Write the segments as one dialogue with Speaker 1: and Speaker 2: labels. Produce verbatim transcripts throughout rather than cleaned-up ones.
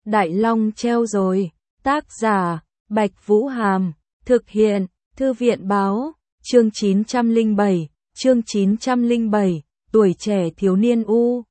Speaker 1: Đại Long treo rồi. Tác giả, Bạch Vũ Hàm. Thực hiện, Thư viện báo. Chương chín trăm lẻ bảy. Chương chín trăm lẻ bảy. Tuổi trẻ thiếu niên U.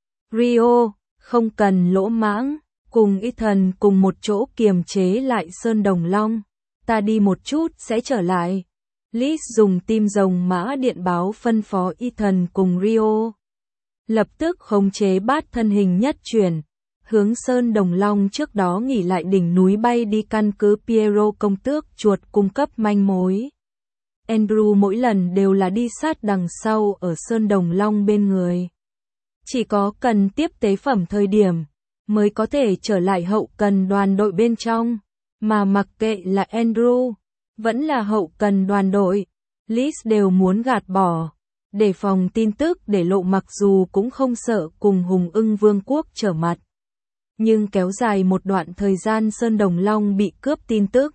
Speaker 1: Rio, không cần lỗ mãng. Cùng Ethan cùng một chỗ kiềm chế lại Sơn Đồng Long. Ta đi một chút sẽ trở lại. Liz dùng tim rồng mã điện báo phân phó Ethan cùng Rio. Lập tức khống chế bát thân hình nhất chuyển. Hướng Sơn Đồng Long trước đó nghỉ lại đỉnh núi bay đi căn cứ Piero công tước chuột cung cấp manh mối. Andrew mỗi lần đều là đi sát đằng sau ở Sơn Đồng Long bên người. Chỉ có cần tiếp tế phẩm thời điểm, mới có thể trở lại hậu cần đoàn đội bên trong. Mà mặc kệ là Andrew, vẫn là hậu cần đoàn đội, Liz đều muốn gạt bỏ. Để phòng tin tức để lộ mặc dù cũng không sợ cùng Hùng Ưng Vương quốc trở mặt. Nhưng kéo dài một đoạn thời gian Sơn Đồng Long bị cướp tin tức.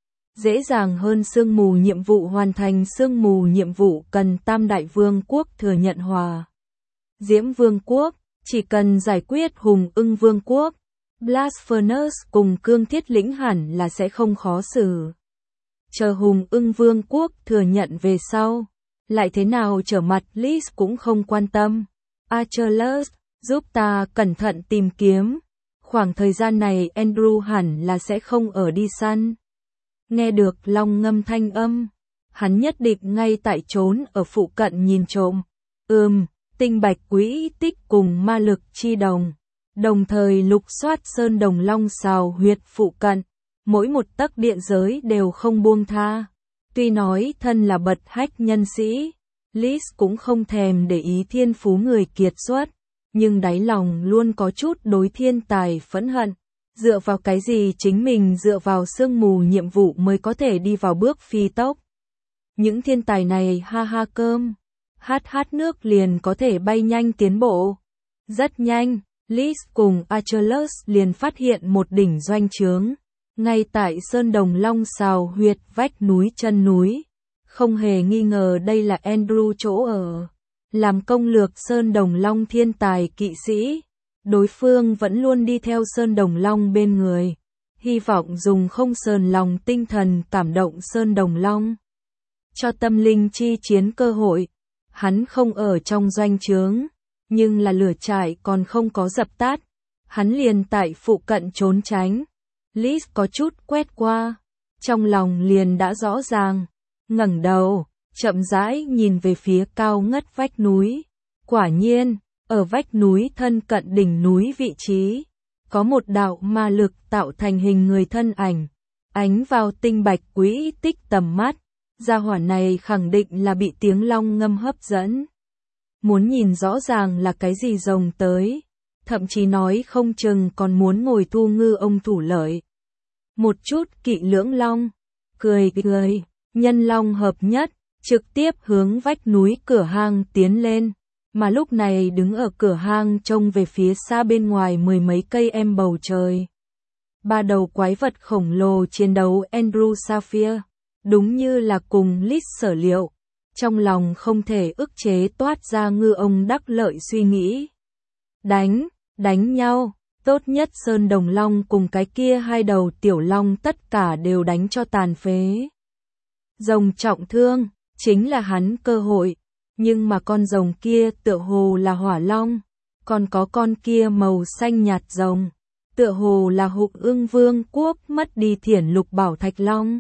Speaker 1: Dễ dàng hơn sương mù nhiệm vụ hoàn thành sương mù nhiệm vụ cần Tam Đại Vương quốc thừa nhận hòa. Diễm Vương quốc, chỉ cần giải quyết Hùng Ưng Vương quốc, Blast Furnace cùng Cương Thiết Lĩnh hẳn là sẽ không khó xử. Chờ Hùng Ưng Vương quốc thừa nhận về sau, lại thế nào trở mặt Liz cũng không quan tâm. Achilles, giúp ta cẩn thận tìm kiếm. Khoảng thời gian này Andrew hẳn là sẽ không ở đi săn. Nghe được Long ngâm thanh âm, hắn nhất định ngay tại trốn ở phụ cận nhìn trộm. Ừm, tinh bạch quỹ tích cùng ma lực chi đồng. Đồng thời lục soát Sơn Đồng Long xào huyệt phụ cận. Mỗi một tấc địa giới đều không buông tha. Tuy nói thân là bật hách nhân sĩ, Liz cũng không thèm để ý thiên phú người kiệt xuất. Nhưng đáy lòng luôn có chút đối thiên tài phẫn hận. Dựa vào cái gì chính mình dựa vào sương mù nhiệm vụ mới có thể đi vào bước phi tốc. Những thiên tài này ha ha cơm, hát hát nước liền có thể bay nhanh tiến bộ. Rất nhanh, Liz cùng Achilles liền phát hiện một đỉnh doanh trướng. Ngay tại Sơn Đồng Long xào huyệt vách núi chân núi. Không hề nghi ngờ đây là Andrew chỗ ở. Làm công lược Sơn Đồng Long thiên tài kỵ sĩ, đối phương vẫn luôn đi theo Sơn Đồng Long bên người, hy vọng dùng không sờn lòng tinh thần cảm động Sơn Đồng Long. Cho tâm linh chi chiến cơ hội, hắn không ở trong doanh trướng, nhưng là lửa trại còn không có dập tắt, hắn liền tại phụ cận trốn tránh. Liz có chút quét qua, trong lòng liền đã rõ ràng, ngẩng đầu. Chậm rãi nhìn về phía cao ngất vách núi. Quả nhiên, ở vách núi thân cận đỉnh núi vị trí, có một đạo ma lực tạo thành hình người thân ảnh, ánh vào tinh bạch quỹ tích tầm mắt. Gia hỏa này khẳng định là bị tiếng long ngâm hấp dẫn. Muốn nhìn rõ ràng là cái gì rồng tới, thậm chí nói không chừng còn muốn ngồi thu ngư ông thủ lợi. Một chút kỵ lưỡng long, cười cười, nhân long hợp nhất. Trực tiếp hướng vách núi cửa hang tiến lên, mà lúc này đứng ở cửa hang trông về phía xa bên ngoài mười mấy cây em bầu trời. Ba đầu quái vật khổng lồ chiến đấu Andrew Sapphire, đúng như là cùng Liz sở liệu, trong lòng không thể ức chế toát ra ngư ông đắc lợi suy nghĩ. Đánh, đánh nhau, tốt nhất Sơn Đồng Long cùng cái kia hai đầu tiểu long tất cả đều đánh cho tàn phế. Rồng trọng thương. Chính là hắn cơ hội, nhưng mà con rồng kia tựa hồ là hỏa long, còn có con kia màu xanh nhạt rồng, tựa hồ là Hùng Ưng Vương quốc mất đi thiển lục bảo thạch long.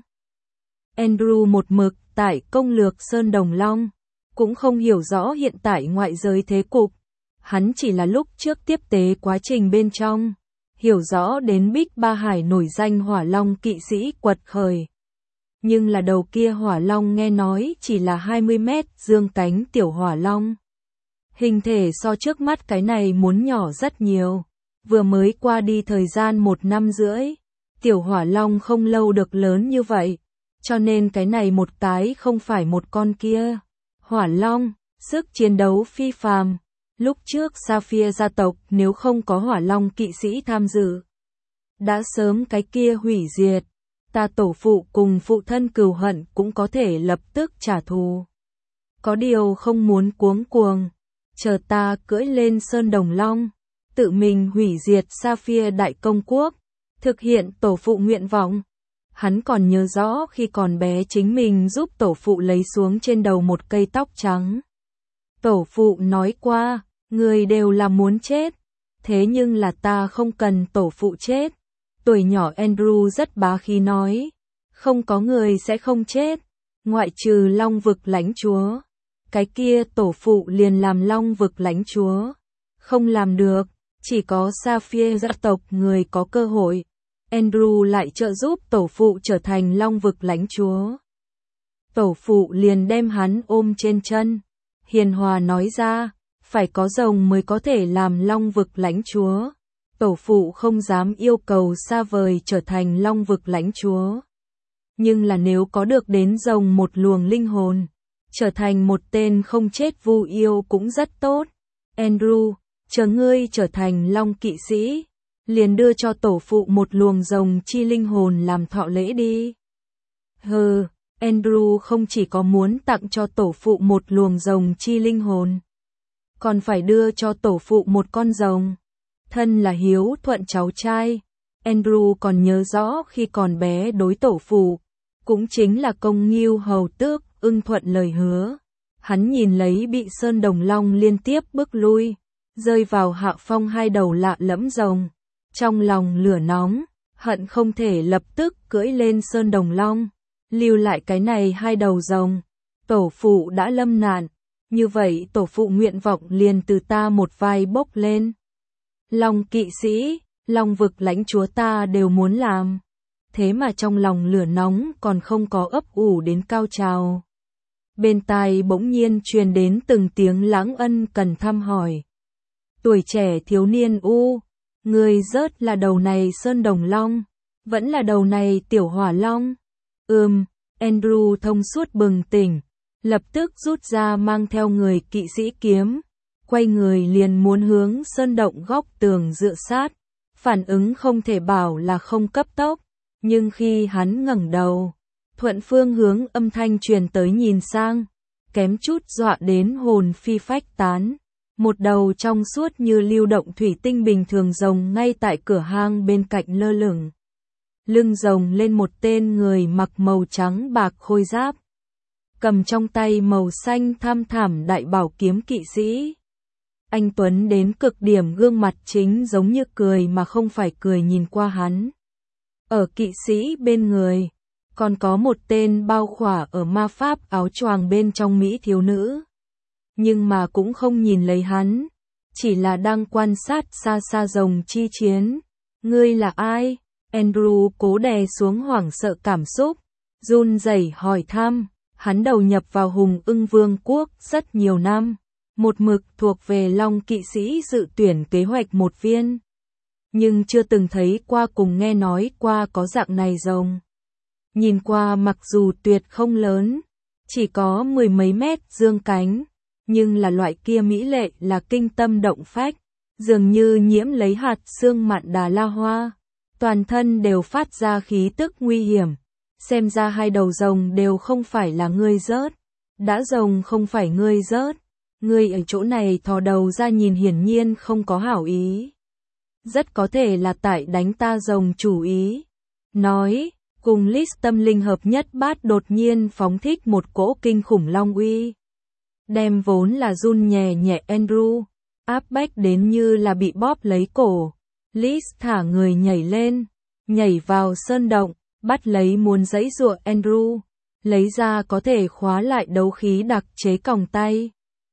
Speaker 1: Andrew một mực tại công lược Sơn Đồng Long, cũng không hiểu rõ hiện tại ngoại giới thế cục, hắn chỉ là lúc trước tiếp tế quá trình bên trong, hiểu rõ đến Bích Ba Hải nổi danh hỏa long kỵ sĩ quật khởi. Nhưng là đầu kia hỏa long nghe nói chỉ là hai mươi mét dương cánh tiểu hỏa long. Hình thể so trước mắt cái này muốn nhỏ rất nhiều. Vừa mới qua đi thời gian một năm rưỡi, tiểu hỏa long không lâu được lớn như vậy. Cho nên cái này một cái không phải một con kia. Hỏa long, sức chiến đấu phi phàm. Lúc trước Sapphire gia tộc nếu không có hỏa long kỵ sĩ tham dự, đã sớm cái kia hủy diệt. Ta tổ phụ cùng phụ thân cừu hận cũng có thể lập tức trả thù. Có điều không muốn cuống cuồng, chờ ta cưỡi lên Sơn Đồng Long, tự mình hủy diệt Sapphire Đại Công Quốc, thực hiện tổ phụ nguyện vọng. Hắn còn nhớ rõ khi còn bé chính mình giúp tổ phụ lấy xuống trên đầu một cây tóc trắng. Tổ phụ nói qua, người đều là muốn chết, thế nhưng là ta không cần tổ phụ chết. Tuổi nhỏ Andrew rất bá khí nói, không có người sẽ không chết, ngoại trừ Long vực lãnh chúa. Cái kia tổ phụ liền làm Long vực lãnh chúa. Không làm được, chỉ có Sapphire gia tộc người có cơ hội. Andrew lại trợ giúp tổ phụ trở thành Long vực lãnh chúa. Tổ phụ liền đem hắn ôm trên chân. Hiền hòa nói ra, phải có rồng mới có thể làm Long vực lãnh chúa. Tổ phụ không dám yêu cầu xa vời trở thành Long vực lãnh chúa. Nhưng là nếu có được đến rồng một luồng linh hồn, trở thành một tên không chết vu yêu cũng rất tốt. Andrew, chờ ngươi trở thành Long kỵ sĩ, liền đưa cho tổ phụ một luồng rồng chi linh hồn làm thọ lễ đi. Hừ, Andrew không chỉ có muốn tặng cho tổ phụ một luồng rồng chi linh hồn, còn phải đưa cho tổ phụ một con rồng. Thân là hiếu thuận cháu trai, Andrew còn nhớ rõ khi còn bé đối tổ phụ, cũng chính là công nghiêu hầu tước, ưng thuận lời hứa. Hắn nhìn lấy bị Sơn Đồng Long liên tiếp bước lui, rơi vào hạ phong hai đầu lạ lẫm rồng. Trong lòng lửa nóng, hận không thể lập tức cưỡi lên Sơn Đồng Long, lưu lại cái này hai đầu rồng. Tổ phụ đã lâm nạn, như vậy tổ phụ nguyện vọng liền từ ta một vai bốc lên. Long kỵ sĩ, Long vực lãnh chúa ta đều muốn làm. Thế mà trong lòng lửa nóng còn không có ấp ủ đến cao trào. Bên tai bỗng nhiên truyền đến từng tiếng lãng ân cần thăm hỏi. Tuổi trẻ thiếu niên u, người rớt là đầu này Sơn Đồng Long, vẫn là đầu này Tiểu Hỏa Long. Ừm, Andrew thông suốt bừng tỉnh, lập tức rút ra mang theo người kỵ sĩ kiếm, quay người liền muốn hướng sơn động góc tường dựa sát. Phản ứng không thể bảo là không cấp tốc, nhưng khi hắn ngẩng đầu, thuận phương hướng âm thanh truyền tới nhìn sang, kém chút dọa đến hồn phi phách tán. Một đầu trong suốt như lưu động thủy tinh bình thường rồng ngay tại cửa hang bên cạnh lơ lửng. Lưng rồng lên một tên người mặc màu trắng bạc khôi giáp, cầm trong tay màu xanh tham thảm đại bảo kiếm kỵ sĩ. Anh tuấn đến cực điểm, gương mặt chính giống như cười mà không phải cười nhìn qua hắn. Ở kỵ sĩ bên người, còn có một tên bao khỏa ở ma pháp áo choàng bên trong mỹ thiếu nữ. Nhưng mà cũng không nhìn lấy hắn, chỉ là đang quan sát xa xa rồng chi chiến. Ngươi là ai? Andrew cố đè xuống hoảng sợ cảm xúc, run rẩy hỏi thăm. Hắn đầu nhập vào Hùng Ưng Vương quốc rất nhiều năm, một mực thuộc về Long kỵ sĩ dự tuyển kế hoạch một viên, nhưng chưa từng thấy qua cùng nghe nói qua có dạng này rồng. Nhìn qua mặc dù tuyệt không lớn, chỉ có mười mấy mét dương cánh, nhưng là loại kia mỹ lệ là kinh tâm động phách, dường như nhiễm lấy hạt sương mạn đà la hoa, toàn thân đều phát ra khí tức nguy hiểm. Xem ra hai đầu rồng đều không phải là ngươi rớt, đã rồng không phải ngươi rớt, ngươi ở chỗ này thò đầu ra nhìn hiển nhiên không có hảo ý. Rất có thể là tại đánh ta rồng chủ ý. Nói, cùng Liz tâm linh hợp nhất bát đột nhiên phóng thích một cỗ kinh khủng long uy. Đem vốn là run nhẹ nhẹ Andrew, áp bách đến như là bị bóp lấy cổ. Liz thả người nhảy lên, nhảy vào sơn động, bắt lấy muốn giãy giụa Andrew, lấy ra có thể khóa lại đấu khí đặc chế còng tay.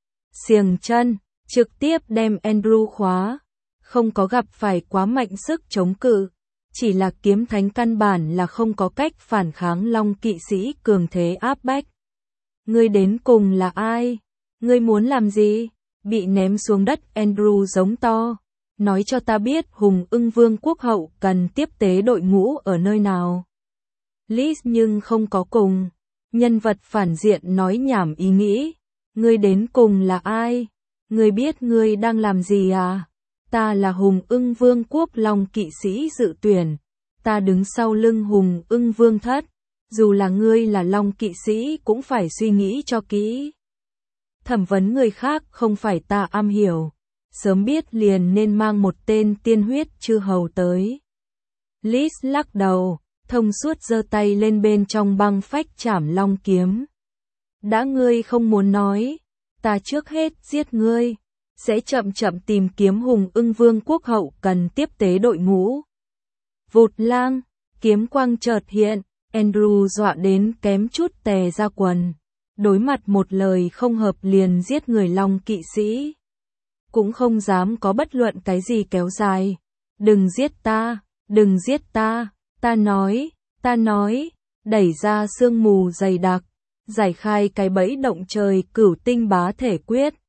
Speaker 1: Xiềng chân, trực tiếp đem Andrew khóa, không có gặp phải quá mạnh sức chống cự, chỉ là kiếm thánh căn bản là không có cách phản kháng Long kỵ sĩ cường thế áp bách. Ngươi đến cùng là ai? Ngươi muốn làm gì? Bị ném xuống đất Andrew giống to. Nói cho ta biết Hùng Ưng Vương quốc hậu cần tiếp tế đội ngũ ở nơi nào. Liz nhưng không có cùng nhân vật phản diện nói nhảm ý nghĩ. Ngươi đến cùng là ai? Ngươi biết ngươi đang làm gì à? Ta là Hùng Ưng Vương quốc Long kỵ sĩ dự tuyển. Ta đứng sau lưng Hùng Ưng Vương thất. Dù là ngươi là Long kỵ sĩ cũng phải suy nghĩ cho kỹ. Thẩm vấn người khác không phải ta am hiểu. sớm biết liền nên mang một tên tiên huyết chư hầu tới. Lis lắc đầu, thông suốt giơ tay lên bên trong băng phách chảm long kiếm. Đã ngươi không muốn nói, ta trước hết giết ngươi, sẽ chậm chậm tìm kiếm Hùng Ưng Vương quốc hậu cần tiếp tế đội ngũ. Vụt lang, kiếm quang chợt hiện, Andrew dọa đến kém chút tè ra quần. Đối mặt một lời không hợp liền giết người Long kỵ sĩ. Cũng không dám có bất luận cái gì kéo dài. Đừng giết ta, đừng giết ta, ta nói, ta nói, đẩy ra sương mù dày đặc, giải khai cái bẫy động trời cửu tinh bá thể quyết.